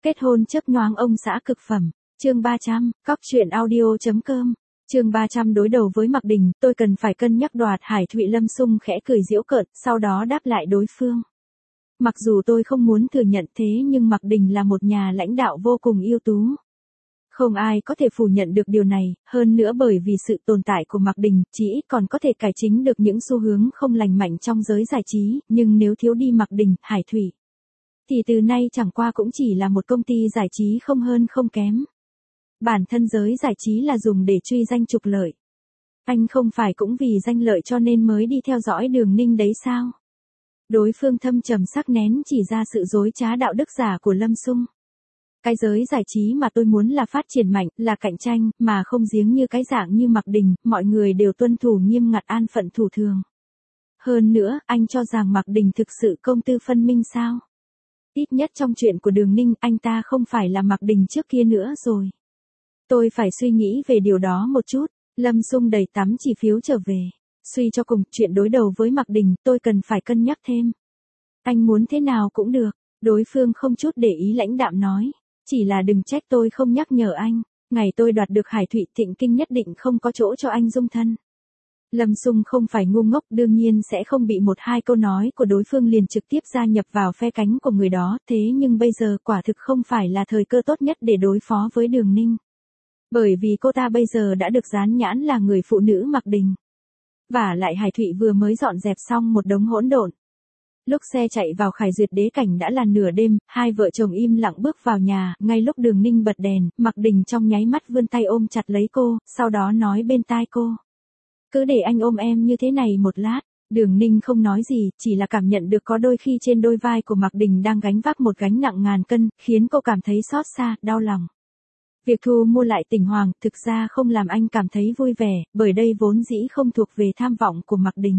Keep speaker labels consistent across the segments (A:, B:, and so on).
A: Kết hôn chớp nhoáng ông xã cực phẩm. Chương 300, cóc truyện audio.com. Chương 300 đối đầu với Mạc Đình, tôi cần phải cân nhắc đoạt Hải Thụy. Lâm Sung khẽ cười giễu cợt, sau đó đáp lại đối phương. Mặc dù tôi không muốn thừa nhận thế nhưng Mạc Đình là một nhà lãnh đạo vô cùng ưu tú. Không ai có thể phủ nhận được điều này, hơn nữa bởi vì sự tồn tại của Mạc Đình, chỉ ít còn có thể cải chính được những xu hướng không lành mạnh trong giới giải trí, nhưng nếu thiếu đi Mạc Đình, Hải Thụy, thì từ nay chẳng qua cũng chỉ là một công ty giải trí không hơn không kém. Bản thân giới giải trí là dùng để truy danh trục lợi. Anh không phải cũng vì danh lợi cho nên mới đi theo dõi Đường Ninh đấy sao? Đối phương thâm trầm sắc nén chỉ ra sự dối trá đạo đức giả của Lâm Sung. Cái giới giải trí mà tôi muốn là phát triển mạnh, là cạnh tranh, mà không giếng như cái dạng như Mạc Đình, mọi người đều tuân thủ nghiêm ngặt an phận thủ thường. Hơn nữa, anh cho rằng Mạc Đình thực sự công tư phân minh sao? Ít nhất trong chuyện của Đường Ninh, anh ta không phải là Mạc Đình trước kia nữa rồi. Tôi phải suy nghĩ về điều đó một chút. Lâm Sung đầy tắm chỉ phiếu trở về. Suy cho cùng, chuyện đối đầu với Mạc Đình, tôi cần phải cân nhắc thêm. Anh muốn thế nào cũng được. Đối phương không chút để ý lãnh đạm nói. Chỉ là đừng trách tôi không nhắc nhở anh. Ngày tôi đoạt được Hải Thụy, Thịnh Kinh nhất định không có chỗ cho anh dung thân. Lâm Sung không phải ngu ngốc, đương nhiên sẽ không bị một hai câu nói của đối phương liền trực tiếp gia nhập vào phe cánh của người đó. Thế nhưng bây giờ quả thực không phải là thời cơ tốt nhất để đối phó với Đường Ninh. Bởi vì cô ta bây giờ đã được dán nhãn là người phụ nữ Mạc Đình. Vả lại Hải Thụy vừa mới dọn dẹp xong một đống hỗn độn. Lúc xe chạy vào Khải Duyệt Đế Cảnh đã là nửa đêm, hai vợ chồng im lặng bước vào nhà, ngay lúc Đường Ninh bật đèn, Mạc Đình trong nháy mắt vươn tay ôm chặt lấy cô, sau đó nói bên tai cô. Cứ để anh ôm em như thế này một lát. Đường Ninh không nói gì, chỉ là cảm nhận được có đôi khi trên đôi vai của Mạc Đình đang gánh vác một gánh nặng ngàn cân, khiến cô cảm thấy xót xa, đau lòng. Việc thu mua lại Tỉnh Hoàng thực ra không làm anh cảm thấy vui vẻ, bởi đây vốn dĩ không thuộc về tham vọng của Mạc Đình.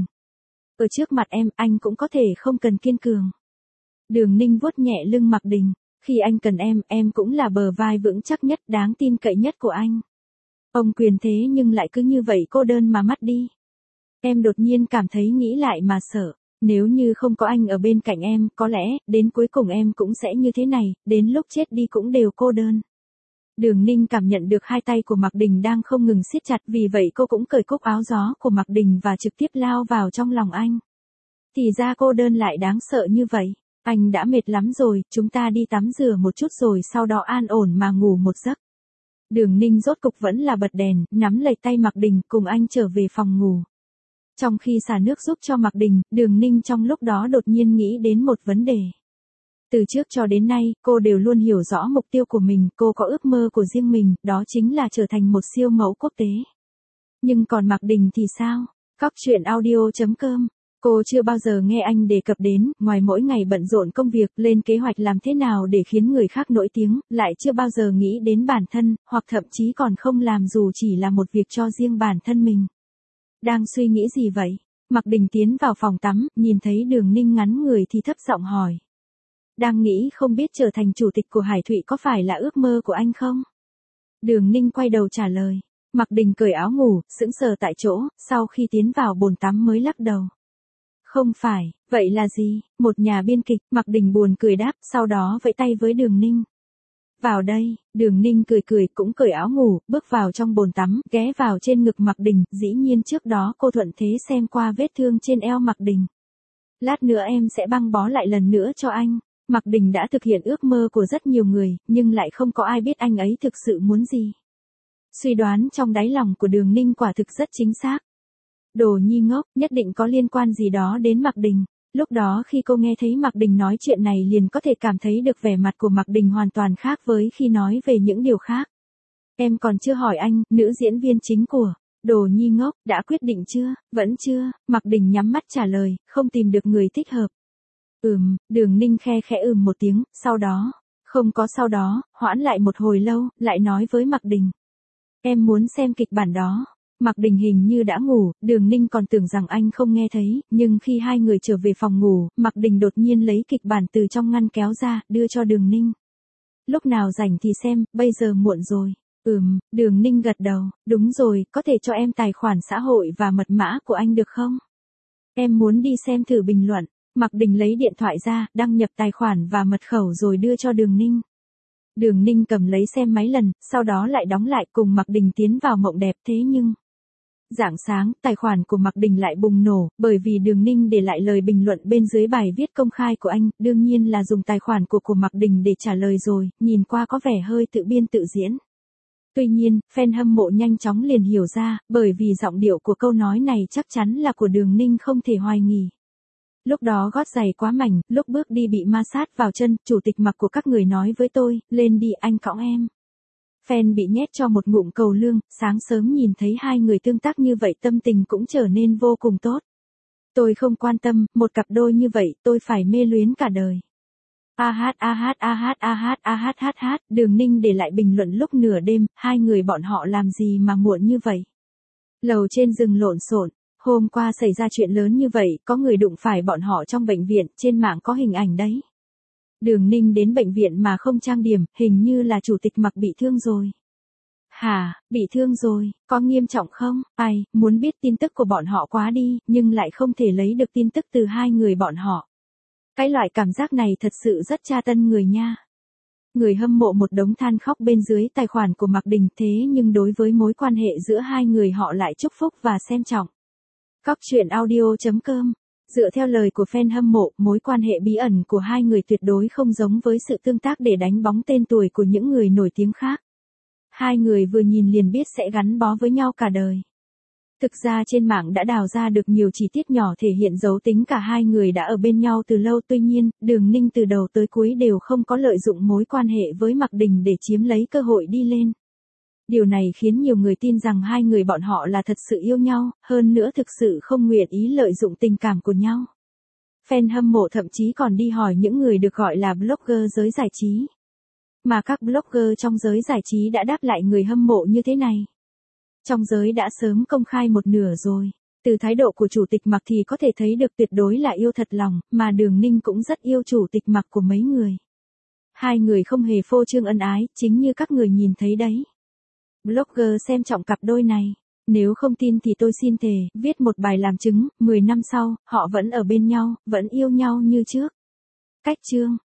A: Ở trước mặt em, anh cũng có thể không cần kiên cường. Đường Ninh vuốt nhẹ lưng Mạc Đình. Khi anh cần em cũng là bờ vai vững chắc nhất, đáng tin cậy nhất của anh. Ông quyền thế nhưng lại cứ như vậy cô đơn mà mất đi. Em đột nhiên cảm thấy nghĩ lại mà sợ. Nếu như không có anh ở bên cạnh em, có lẽ, đến cuối cùng em cũng sẽ như thế này, đến lúc chết đi cũng đều cô đơn. Đường Ninh cảm nhận được hai tay của Mạc Đình đang không ngừng siết chặt, vì vậy cô cũng cởi cúc áo gió của Mạc Đình và trực tiếp lao vào trong lòng anh. Thì ra cô đơn lại đáng sợ như vậy. Anh đã mệt lắm rồi, chúng ta đi tắm rửa một chút rồi sau đó an ổn mà ngủ một giấc. Đường Ninh rốt cục vẫn là bật đèn, nắm lấy tay Mạc Đình cùng anh trở về phòng ngủ. Trong khi xả nước giúp cho Mạc Đình, Đường Ninh trong lúc đó đột nhiên nghĩ đến một vấn đề. Từ trước cho đến nay, cô đều luôn hiểu rõ mục tiêu của mình, cô có ước mơ của riêng mình, đó chính là trở thành một siêu mẫu quốc tế. Nhưng còn Mạc Đình thì sao? Cóc truyện audio.com. Cô chưa bao giờ nghe anh đề cập đến, ngoài mỗi ngày bận rộn công việc, lên kế hoạch làm thế nào để khiến người khác nổi tiếng, lại chưa bao giờ nghĩ đến bản thân, hoặc thậm chí còn không làm dù chỉ là một việc cho riêng bản thân mình. Đang suy nghĩ gì vậy? Mạc Đình tiến vào phòng tắm, nhìn thấy Đường Ninh ngắn người thì thấp giọng hỏi. Đang nghĩ không biết trở thành chủ tịch của Hải Thụy có phải là ước mơ của anh không? Đường Ninh quay đầu trả lời. Mạc Đình cởi áo ngủ, sững sờ tại chỗ, sau khi tiến vào bồn tắm mới lắc đầu. Không phải, vậy là gì? Một nhà biên kịch, Mạc Đình buồn cười đáp, sau đó vẫy tay với Đường Ninh. Vào đây, Đường Ninh cười cũng cởi áo ngủ, bước vào trong bồn tắm, ghé vào trên ngực Mạc Đình, dĩ nhiên trước đó cô thuận thế xem qua vết thương trên eo Mạc Đình. Lát nữa em sẽ băng bó lại lần nữa cho anh. Mạc Đình đã thực hiện ước mơ của rất nhiều người, nhưng lại không có ai biết anh ấy thực sự muốn gì. Suy đoán trong đáy lòng của Đường Ninh quả thực rất chính xác. Đồ nhi ngốc, nhất định có liên quan gì đó đến Mạc Đình. Lúc đó khi cô nghe thấy Mạc Đình nói chuyện này liền có thể cảm thấy được vẻ mặt của Mạc Đình hoàn toàn khác với khi nói về những điều khác. Em còn chưa hỏi anh, nữ diễn viên chính của Đồ nhi ngốc, đã quyết định chưa? Vẫn chưa, Mạc Đình nhắm mắt trả lời, không tìm được người thích hợp. Đường Ninh khe khẽ một tiếng, sau đó, không có sau đó, hoãn lại một hồi lâu, lại nói với Mạc Đình. Em muốn xem kịch bản đó. Mạc Đình hình như đã ngủ, Đường Ninh còn tưởng rằng anh không nghe thấy, nhưng khi hai người trở về phòng ngủ, Mạc Đình đột nhiên lấy kịch bản từ trong ngăn kéo ra, đưa cho Đường Ninh. Lúc nào rảnh thì xem, bây giờ muộn rồi. Đường Ninh gật đầu, đúng rồi, có thể cho em tài khoản xã hội và mật mã của anh được không? Em muốn đi xem thử bình luận. Mạc Đình lấy điện thoại ra, đăng nhập tài khoản và mật khẩu rồi đưa cho Đường Ninh. Đường Ninh cầm lấy xem mấy lần, sau đó lại đóng lại cùng Mạc Đình tiến vào mộng đẹp thế nhưng. Rạng sáng, tài khoản của Mạc Đình lại bùng nổ, bởi vì Đường Ninh để lại lời bình luận bên dưới bài viết công khai của anh, đương nhiên là dùng tài khoản của Mạc Đình để trả lời rồi, nhìn qua có vẻ hơi tự biên tự diễn. Tuy nhiên, fan hâm mộ nhanh chóng liền hiểu ra, bởi vì giọng điệu của câu nói này chắc chắn là của Đường Ninh không thể hoài nghi. Lúc đó gót giày quá mảnh, lúc bước đi bị ma sát vào chân, chủ tịch Mạc của các người nói với tôi, lên đi anh cõng em. Fan bị nhét cho một ngụm cầu lương, sáng sớm nhìn thấy hai người tương tác như vậy tâm tình cũng trở nên vô cùng tốt. Tôi không quan tâm, một cặp đôi như vậy tôi phải mê luyến cả đời. Đường Ninh để lại bình luận lúc nửa đêm, hai người bọn họ làm gì mà muộn như vậy. Lầu trên rừng lộn xộn, hôm qua xảy ra chuyện lớn như vậy, có người đụng phải bọn họ trong bệnh viện, trên mạng có hình ảnh đấy. Đường Ninh đến bệnh viện mà không trang điểm, hình như là chủ tịch Mạc bị thương rồi. Hả, bị thương rồi, có nghiêm trọng không? Ai, muốn biết tin tức của bọn họ quá đi, nhưng lại không thể lấy được tin tức từ hai người bọn họ. Cái loại cảm giác này thật sự rất tra tấn người nha. Người hâm mộ một đống than khóc bên dưới tài khoản của Mạc Đình, thế nhưng đối với mối quan hệ giữa hai người họ lại chúc phúc và xem trọng. Cóc truyện audio.com. Dựa theo lời của fan hâm mộ, mối quan hệ bí ẩn của hai người tuyệt đối không giống với sự tương tác để đánh bóng tên tuổi của những người nổi tiếng khác. Hai người vừa nhìn liền biết sẽ gắn bó với nhau cả đời. Thực ra trên mạng đã đào ra được nhiều chi tiết nhỏ thể hiện dấu tính cả hai người đã ở bên nhau từ lâu, tuy nhiên, Đường Ninh từ đầu tới cuối đều không có lợi dụng mối quan hệ với Mạc Đình để chiếm lấy cơ hội đi lên. Điều này khiến nhiều người tin rằng hai người bọn họ là thật sự yêu nhau, hơn nữa thực sự không nguyện ý lợi dụng tình cảm của nhau. Fan hâm mộ thậm chí còn đi hỏi những người được gọi là blogger giới giải trí. Mà các blogger trong giới giải trí đã đáp lại người hâm mộ như thế này. Trong giới đã sớm công khai một nửa rồi. Từ thái độ của chủ tịch Mạc thì có thể thấy được tuyệt đối là yêu thật lòng, mà Đường Ninh cũng rất yêu chủ tịch Mạc của mấy người. Hai người không hề phô trương ân ái, chính như các người nhìn thấy đấy. Blogger xem trọng cặp đôi này. Nếu không tin thì tôi xin thề, viết một bài làm chứng, 10 năm sau, họ vẫn ở bên nhau, vẫn yêu nhau như trước. Cách chương.